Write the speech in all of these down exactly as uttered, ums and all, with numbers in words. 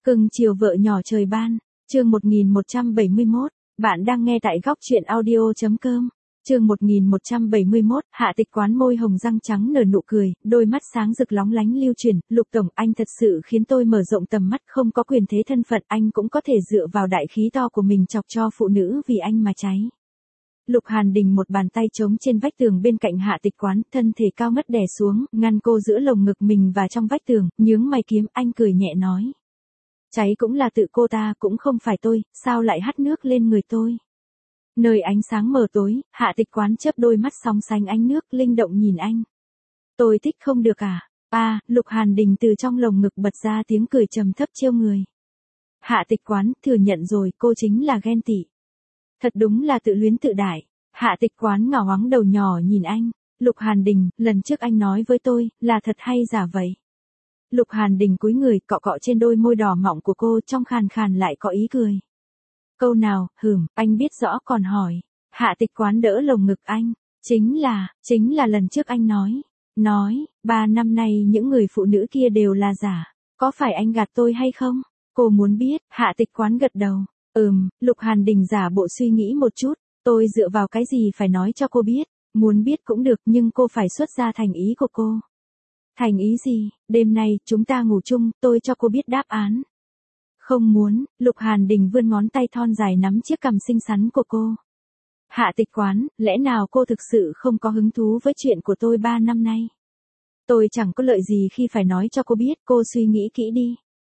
Cưng chiều vợ nhỏ trời ban, chương một nghìn một trăm bảy mươi mốt, bạn đang nghe tại góc truyện audio.com. Chương một nghìn một trăm bảy mươi mốt, Hạ Tịch Quán môi hồng răng trắng nở nụ cười, đôi mắt sáng rực lóng lánh lưu truyền, Lục tổng, anh thật sự khiến tôi mở rộng tầm mắt, không có quyền thế thân phận, anh cũng có thể dựa vào đại khí to của mình chọc cho phụ nữ vì anh mà cháy. Lục Hàn Đình một bàn tay trống trên vách tường bên cạnh Hạ Tịch Quán, thân thể cao ngất đè xuống, ngăn cô giữa lồng ngực mình và trong vách tường, nhướng mày kiếm, anh cười nhẹ nói. Cháy cũng là tự cô ta, cũng không phải tôi, sao lại hắt nước lên người tôi. Nơi ánh sáng mờ tối, Hạ Tịch Quán chớp đôi mắt song sánh ánh nước, linh động nhìn anh. Tôi thích không được à? À, Lục Hàn Đình từ trong lồng ngực bật ra tiếng cười trầm thấp trêu người. Hạ Tịch Quán, thừa nhận rồi, cô chính là ghen tị. Thật đúng là tự luyến tự đại. Hạ Tịch Quán ngỏ ngoắng đầu nhỏ nhìn anh. Lục Hàn Đình, lần trước anh nói với tôi, là thật hay giả vậy? Lục Hàn Đình cúi người cọ cọ trên đôi môi đỏ mọng của cô, trong khàn khàn lại có ý cười. Câu nào, hừm, anh biết rõ còn hỏi. Hạ Tịch Quán đỡ lồng ngực anh. Chính là, chính là lần trước anh nói. Nói, ba năm nay những người phụ nữ kia đều là giả. Có phải anh gạt tôi hay không? Cô muốn biết, Hạ Tịch Quán gật đầu. Ừm, Lục Hàn Đình giả bộ suy nghĩ một chút. Tôi dựa vào cái gì phải nói cho cô biết. Muốn biết cũng được nhưng cô phải xuất ra thành ý của cô. Thành ý gì? Đêm nay, chúng ta ngủ chung, tôi cho cô biết đáp án. Không muốn, Lục Hàn Đình vươn ngón tay thon dài nắm chiếc cằm xinh xắn của cô. Hạ Tịch Quán, lẽ nào cô thực sự không có hứng thú với chuyện của tôi ba năm nay? Tôi chẳng có lợi gì khi phải nói cho cô biết, cô suy nghĩ kỹ đi.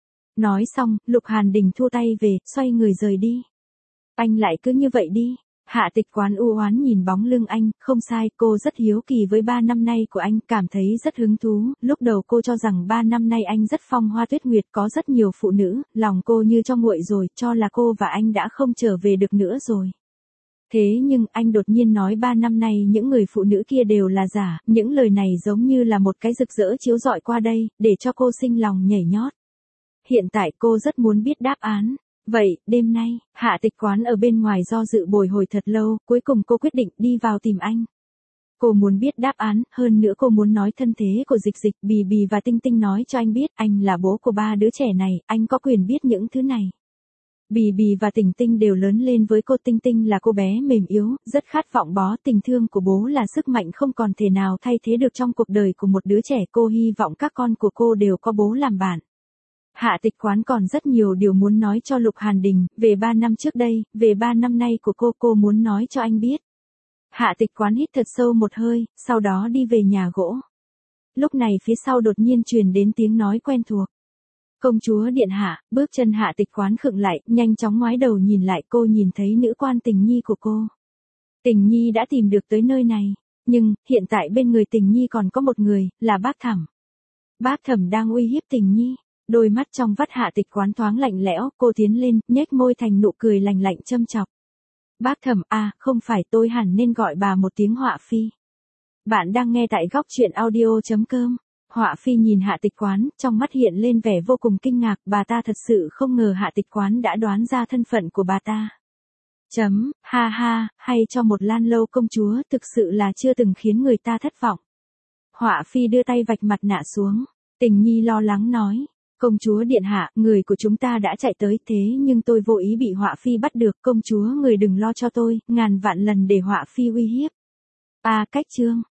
Nói xong, Lục Hàn Đình thu tay về, xoay người rời đi. Anh lại cứ như vậy đi. Hạ Tịch Quán u oán nhìn bóng lưng anh, không sai, cô rất hiếu kỳ với ba năm nay của anh, cảm thấy rất hứng thú, lúc đầu cô cho rằng ba năm nay anh rất phong hoa tuyết nguyệt, có rất nhiều phụ nữ, lòng cô như cho nguội rồi, cho là cô và anh đã không trở về được nữa rồi. Thế nhưng anh đột nhiên nói ba năm nay những người phụ nữ kia đều là giả, những lời này giống như là một cái rực rỡ chiếu rọi qua đây, để cho cô sinh lòng nhảy nhót. Hiện tại cô rất muốn biết đáp án. Vậy, đêm nay, Hạ Tịch Quán ở bên ngoài do dự bồi hồi thật lâu, cuối cùng cô quyết định đi vào tìm anh. Cô muốn biết đáp án, hơn nữa cô muốn nói thân thế của Dịch Dịch, Bì Bì và Tinh Tinh nói cho anh biết, anh là bố của ba đứa trẻ này, anh có quyền biết những thứ này. Bì Bì và Tinh Tinh đều lớn lên với cô, Tinh Tinh là cô bé mềm yếu, rất khát vọng bó, tình thương của bố là sức mạnh không còn thể nào thay thế được trong cuộc đời của một đứa trẻ, cô hy vọng các con của cô đều có bố làm bạn. Hạ Tịch Quán còn rất nhiều điều muốn nói cho Lục Hàn Đình, về ba năm trước đây, về ba năm nay của cô, cô muốn nói cho anh biết. Hạ Tịch Quán hít thật sâu một hơi, sau đó đi về nhà gỗ. Lúc này phía sau đột nhiên truyền đến tiếng nói quen thuộc. Công chúa điện hạ, bước chân Hạ Tịch Quán khựng lại, nhanh chóng ngoái đầu nhìn lại, cô nhìn thấy nữ quan Tình Nhi của cô. Tình Nhi đã tìm được tới nơi này, nhưng, hiện tại bên người Tình Nhi còn có một người, là bác Thẩm. Bác Thẩm đang uy hiếp Tình Nhi. Đôi mắt trong vắt Hạ Tịch Quán thoáng lạnh lẽo, cô tiến lên, nhếch môi thành nụ cười lành lạnh châm chọc. Bác Thẩm, à, không phải, tôi hẳn nên gọi bà một tiếng Họa Phi. Bạn đang nghe tại góc truyện audio.com. Họa Phi nhìn Hạ Tịch Quán, trong mắt hiện lên vẻ vô cùng kinh ngạc, bà ta thật sự không ngờ Hạ Tịch Quán đã đoán ra thân phận của bà ta. Chấm, ha ha, hay cho một Lan Lâu công chúa, thực sự là chưa từng khiến người ta thất vọng. Họa Phi đưa tay vạch mặt nạ xuống, Tình Nhi lo lắng nói. Công chúa điện hạ, người của chúng ta đã chạy tới, thế nhưng tôi vô ý bị Họa Phi bắt được, công chúa người đừng lo cho tôi, ngàn vạn lần để Họa Phi uy hiếp. À, cách chương,